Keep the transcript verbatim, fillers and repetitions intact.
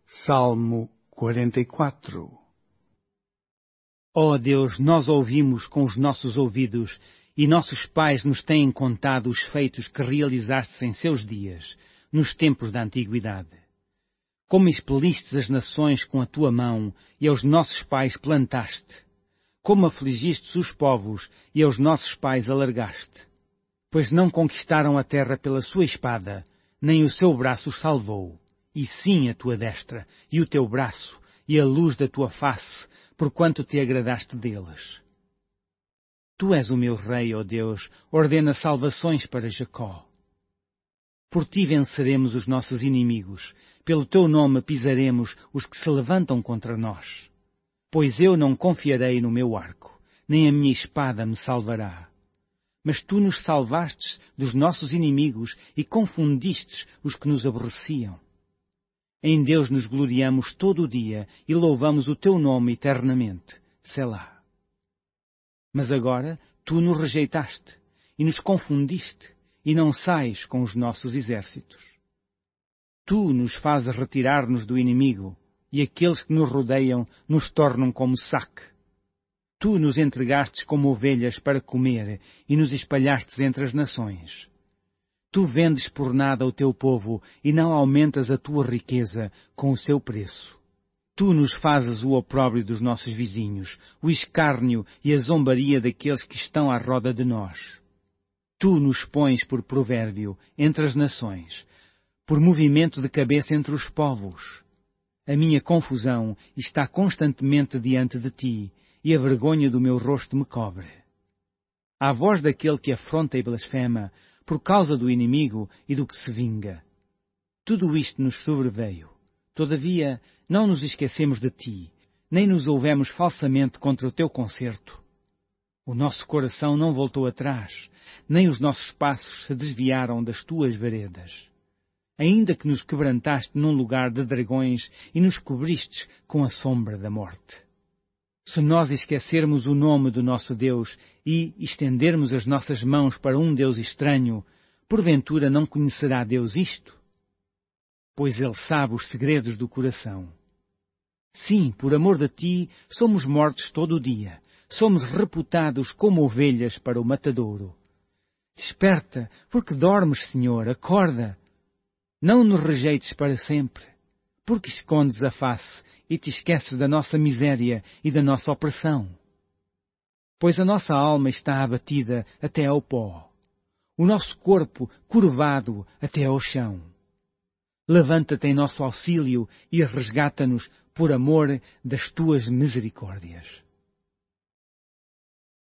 Salmo quarenta e quatro. Ó Deus, nós ouvimos com os nossos ouvidos, e nossos pais nos têm contado os feitos que realizaste em seus dias, nos tempos da antiguidade. Como expelistes as nações com a tua mão, e aos nossos pais plantaste. Como afligistes os povos, e aos nossos pais alargaste. Pois não conquistaram a terra pela sua espada, nem o seu braço os salvou, e sim a tua destra, e o teu braço, e a luz da tua face, porquanto te agradaste deles. Tu és o meu rei, ó Deus, ordena salvações para Jacó. Por ti venceremos os nossos inimigos, pelo teu nome pisaremos os que se levantam contra nós. Pois eu não confiarei no meu arco, nem a minha espada me salvará. Mas tu nos salvastes dos nossos inimigos e confundistes os que nos aborreciam. Em Deus nos gloriamos todo o dia e louvamos o teu nome eternamente. Selá. Mas agora tu nos rejeitaste e nos confundiste e não sais com os nossos exércitos. Tu nos fazes retirar-nos do inimigo e aqueles que nos rodeiam nos tornam como saque. Tu nos entregastes como ovelhas para comer e nos espalhastes entre as nações. Tu vendes por nada o teu povo e não aumentas a tua riqueza com o seu preço. Tu nos fazes o opróbrio dos nossos vizinhos, o escárnio e a zombaria daqueles que estão à roda de nós. Tu nos pões por provérbio entre as nações, por movimento de cabeça entre os povos. A minha confusão está constantemente diante de ti, e a vergonha do meu rosto me cobre. À voz daquele que afronta e blasfema, por causa do inimigo e do que se vinga. Tudo isto nos sobreveio. Todavia, não nos esquecemos de ti, nem nos houvemos falsamente contra o teu concerto. O nosso coração não voltou atrás, nem os nossos passos se desviaram das tuas veredas. Ainda que nos quebrantaste num lugar de dragões e nos cobristes com a sombra da morte. Se nós esquecermos o nome do nosso Deus e estendermos as nossas mãos para um Deus estranho, porventura não conhecerá Deus isto? Pois Ele sabe os segredos do coração. Sim, por amor de ti, somos mortos todo o dia, somos reputados como ovelhas para o matadouro. Desperta, porque dormes, Senhor, acorda. Não nos rejeites para sempre, porque escondes a face e te esqueces da nossa miséria e da nossa opressão. Pois a nossa alma está abatida até ao pó, o nosso corpo curvado até ao chão. Levanta-te em nosso auxílio e resgata-nos por amor das tuas misericórdias.